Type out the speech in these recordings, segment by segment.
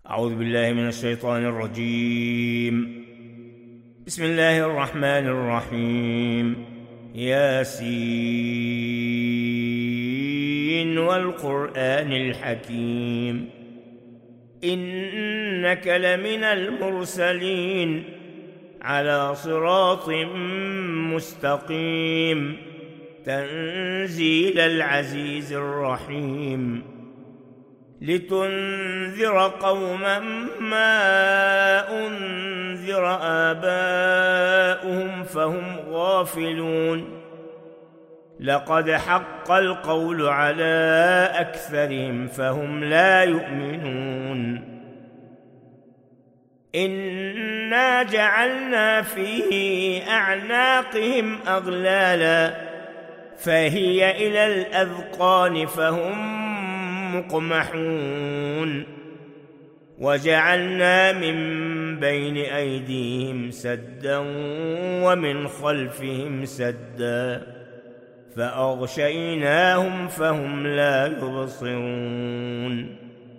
أعوذ بالله من الشيطان الرجيم. بسم الله الرحمن الرحيم. ياسين والقرآن الحكيم إنك لمن المرسلين على صراط مستقيم تنزيل العزيز الرحيم لتنذر قوما ما أنذر آباؤهم فهم غافلون لقد حق القول على أكثرهم فهم لا يؤمنون إنا جعلنا في أعناقهم أغلالا فهي إلى الأذقان فهم مقمحون وجعلنا من بين أيديهم سدا ومن خلفهم سدا فأغشيناهم فهم لا يبصرون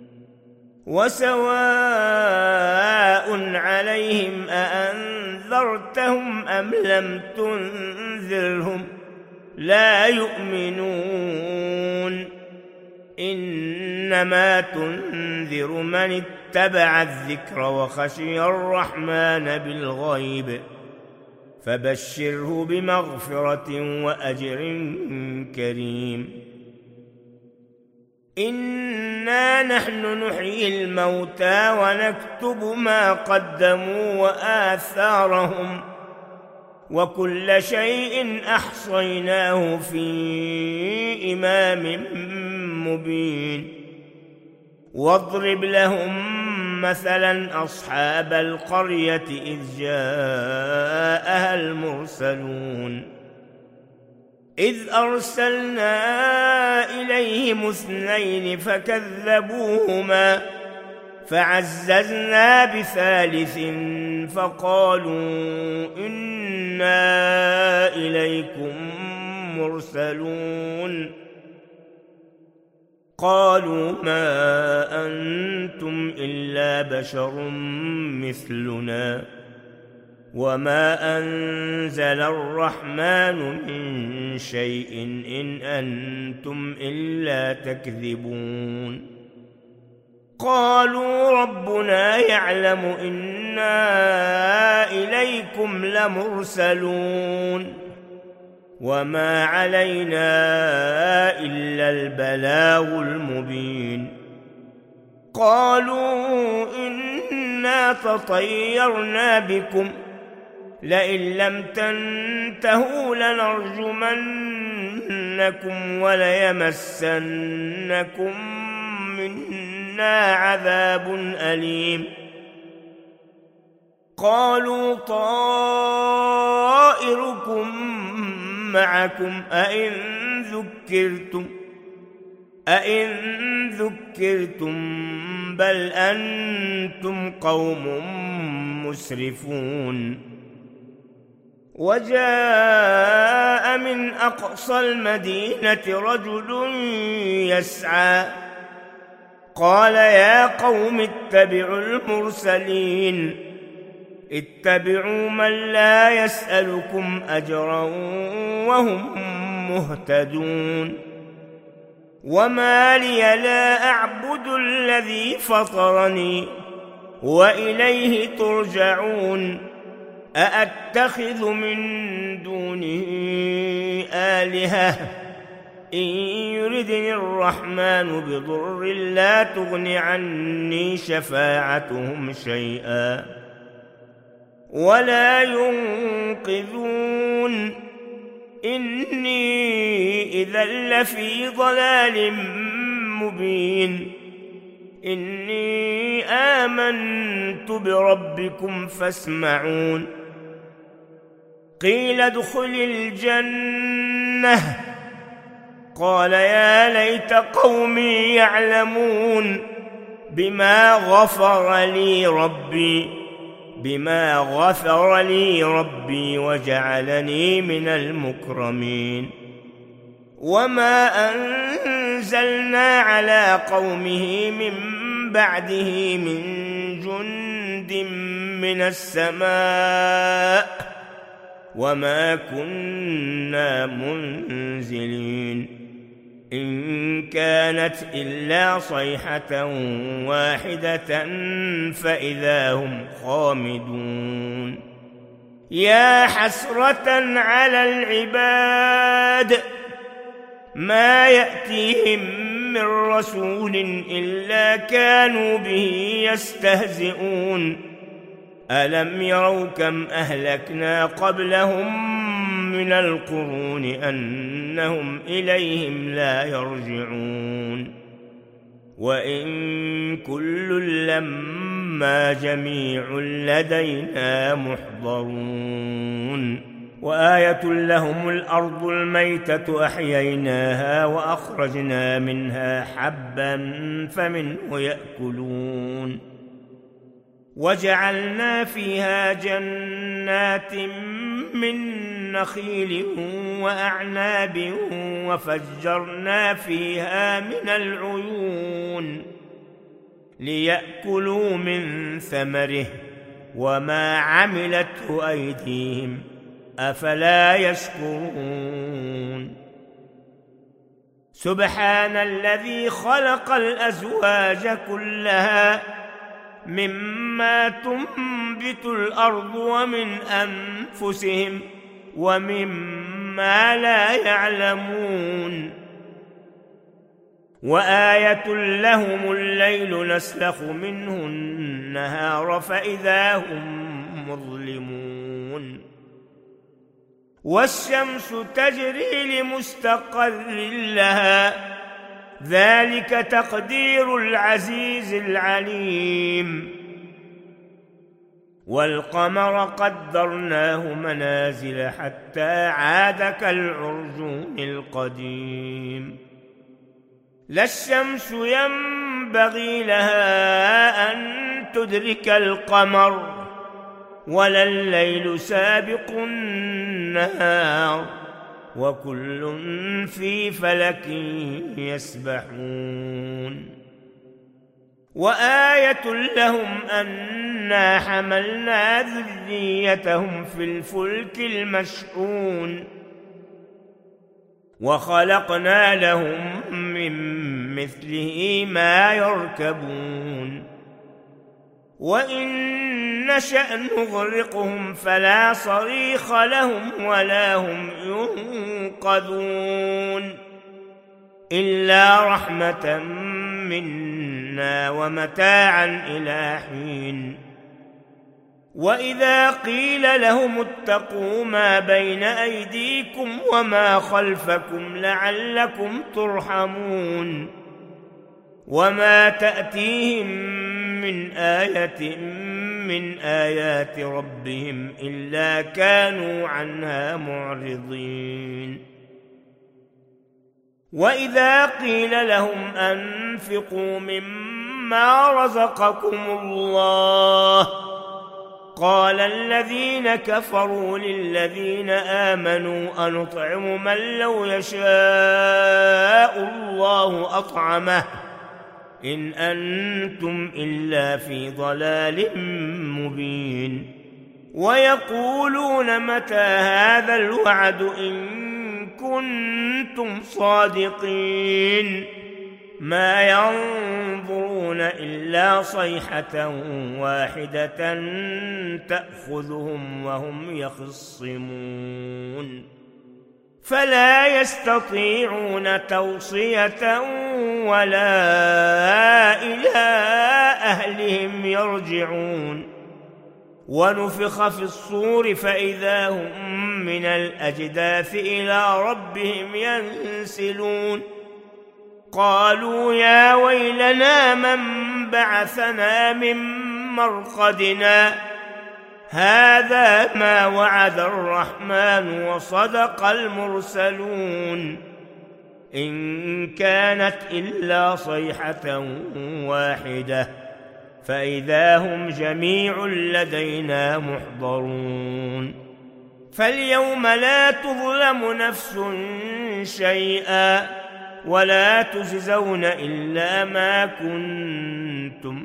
وسواء عليهم أأنذرتهم أم لم تنذرهم لا يؤمنون إنما تنذر من اتبع الذكر وخشي الرحمن بالغيب فبشره بمغفرة وأجر كريم إنا نحن نحيي الموتى ونكتب ما قدموا وآثارهم وكل شيء أحصيناه في إمام مبين واضرب لهم مثلا أصحاب القرية إذ جاءها المرسلون إذ أرسلنا إليهم اثنين فكذبوهما فعززنا بثالث فقالوا إنا إليكم مرسلون قالوا ما أنتم إلا بشر مثلنا وما أنزل الرحمن من شيء إن أنتم إلا تكذبون قالوا ربنا يعلم إنا إليكم لمرسلون وما علينا إلا البلاغ المبين قالوا إنا تطيرنا بكم لئن لم تنتهوا لنرجمنكم وليمسنكم منا عذاب أليم قالوا طائركم معكم أئن ذكرتم بل أنتم قوم مسرفون وجاء من أقصى المدينة رجل يسعى قال يا قوم اتبعوا المرسلين اتبعوا من لا يسألكم أجرا وهم مهتدون وما لي لا أعبد الذي فطرني وإليه ترجعون أأتخذ من دونه آلهة إن يردني الرحمن بضر لا تغن عني شفاعتهم شيئا ولا ينقذون إني إذا لفي ضلال مبين إني آمنت بربكم فاسمعون قيل ادخل الجنة قال يا ليت قومي يعلمون بما غفر لي ربي وجعلني من المكرمين وما أنزلنا على قومه من بعده من جند من السماء وما كنا منزلين إن كانت إلا صيحة واحدة فإذا هم خامدون يا حسرة على العباد ما يأتيهم من رسول إلا كانوا به يستهزئون ألم يروا كم أهلكنا قبلهم من القرون أنهم إليهم لا يرجعون وإن كل لما جميع لدينا محضرون وآية لهم الأرض الميتة أحييناها وأخرجنا منها حبا فمنه يأكلون وجعلنا فيها جنات من نخيل وأعناب وفجرنا فيها من العيون ليأكلوا من ثمره وما عملته أيديهم أفلا يشكرون سبحان الذي خلق الأزواج كلها مما تنبت الأرض ومن أنفسهم ومما لا يعلمون وآية لهم الليل نسلخ منه النهار فإذا هم مظلمون والشمس تجري لمستقر لها ذلك تقدير العزيز العليم والقمر قدرناه منازل حتى عاد كالعرجون القديم لا الشمس ينبغي لها أن تدرك القمر ولا الليل سابق النهار وكل في فلك يسبحون وآية لهم أنا حملنا ذريتهم في الفلك المشحون وخلقنا لهم من مثله ما يركبون وإن نشأ نغرقهم فلا صريخ لهم ولا هم ينقذون إلا رحمة منا ومتاعا إلى حين وإذا قيل لهم اتقوا ما بين أيديكم وما خلفكم لعلكم ترحمون وما تأتيهم من آية من آيات ربهم إلا كانوا عنها معرضين وإذا قيل لهم أنفقوا مما رزقكم الله قال الذين كفروا للذين آمنوا أنطعم من لو يشاء الله أطعمه إن أنتم إلا في ضلال مبين ويقولون متى هذا الوعد إن كنتم صادقين ما ينظرون إلا صيحة واحدة تأخذهم وهم يخصمون فلا يستطيعون توصية ولا إلى أهلهم يرجعون ونفخ في الصور فإذا هم من الأجداث إلى ربهم ينسلون قالوا يا ويلنا من بعثنا من مرقدنا هذا ما وعد الرحمن وصدق المرسلون إن كانت إلا صيحة واحدة فإذا هم جميع لدينا محضرون فاليوم لا تظلم نفس شيئا ولا تجزون إلا ما كنتم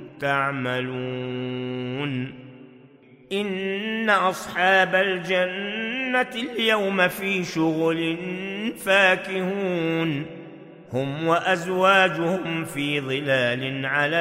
تعملون إن أصحاب الجنة اليوم في شغل فاكهون هم وأزواجهم في ظلال على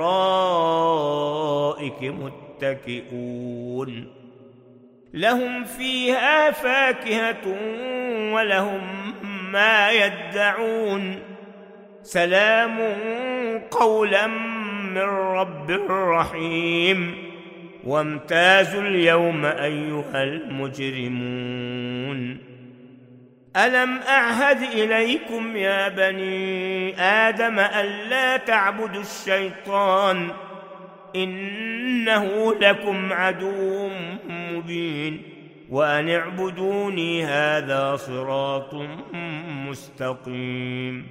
الأرائك متكئون لهم فيها فاكهة ولهم ما يدعون سلام قولا من رب رحيم وامتازوا اليوم أيها المجرمون ألم أعهد إليكم يا بني آدم ألا تعبدوا الشيطان إنه لكم عدو مبين وأن اعبدوني هذا صراط مستقيم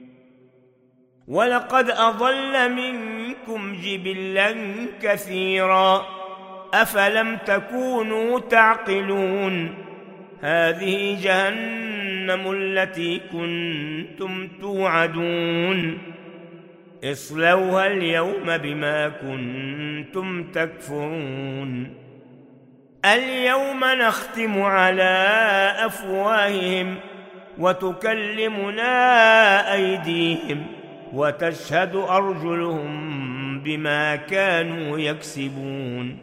ولقد أضل منكم جبلا كثيرا أفلم تكونوا تعقلون هذه جهنم التي كنتم توعدون اصلوها اليوم بما كنتم تكفرون اليوم نختم على أفواههم وتكلمنا أيديهم وتشهد أرجلهم بما كانوا يكسبون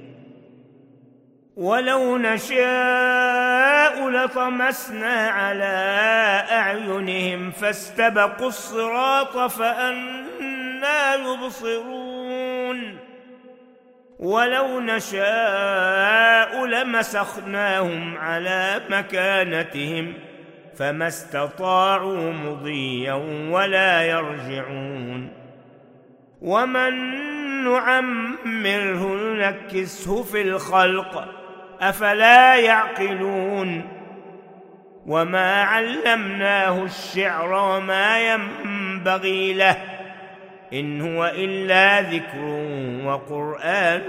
ولو نشاء لطمسنا على أعينهم فاستبقوا الصراط فأنى يبصرون ولو نشاء لمسخناهم على مكانتهم فما استطاعوا مضيا ولا يرجعون ومن نعمره ننكسه في الخلق أفلا يعقلون وما علمناه الشعر وما ينبغي له إن هو إلا ذكر وقرآن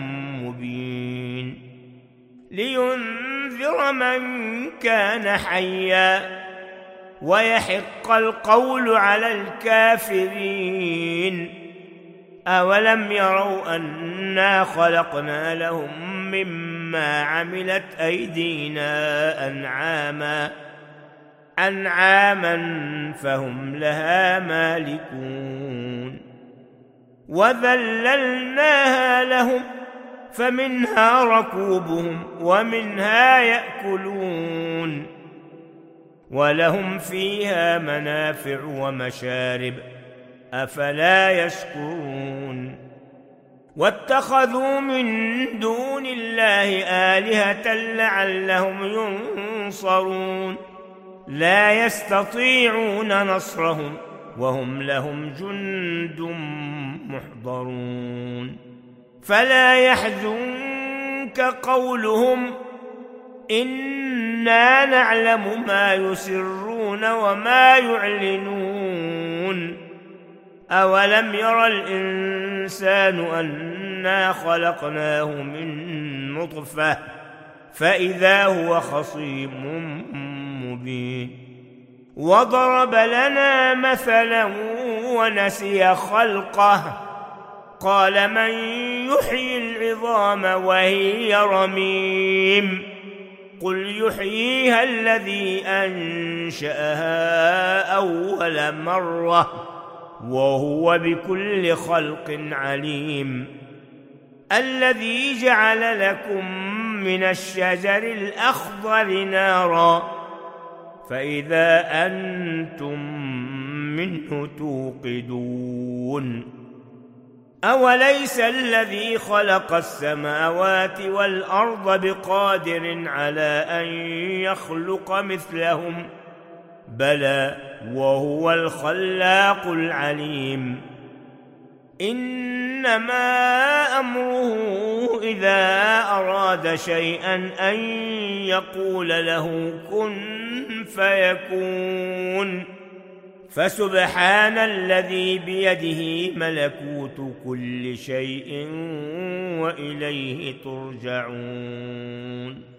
مبين لينذر من كان حيا ويحق القول على الكافرين أولم يروا أنا خلقنا لهم مما عملت أيدينا أنعاما فهم لها مالكون وذللناها لهم فمنها ركوبهم ومنها يأكلون ولهم فيها منافع ومشارب أفلا يشكرون واتخذوا من دون الله آلهة لعلهم ينصرون لا يستطيعون نصرهم وهم لهم جند محضرون فلا يحزنك قولهم إنا نعلم ما يسرون وما يعلنون أولم يرى الإنسان أنا خلقناه من نطفة فإذا هو خصيم مبين وضرب لنا مثلا ونسي خلقه قال من يحيي العظام وهي رميم قل يحييها الذي أنشأها أول مرة وهو بكل خلق عليم الذي جعل لكم من الشجر الأخضر نارا فإذا أنتم منه توقدون أوليس الذي خلق السماوات والأرض بقادر على أن يخلق مثلهم بلى وهو الخلاق العليم إنما أمره إذا أراد شيئا أن يقول له كن فيكون فسبحان الذي بيده ملكوت كل شيء وإليه ترجعون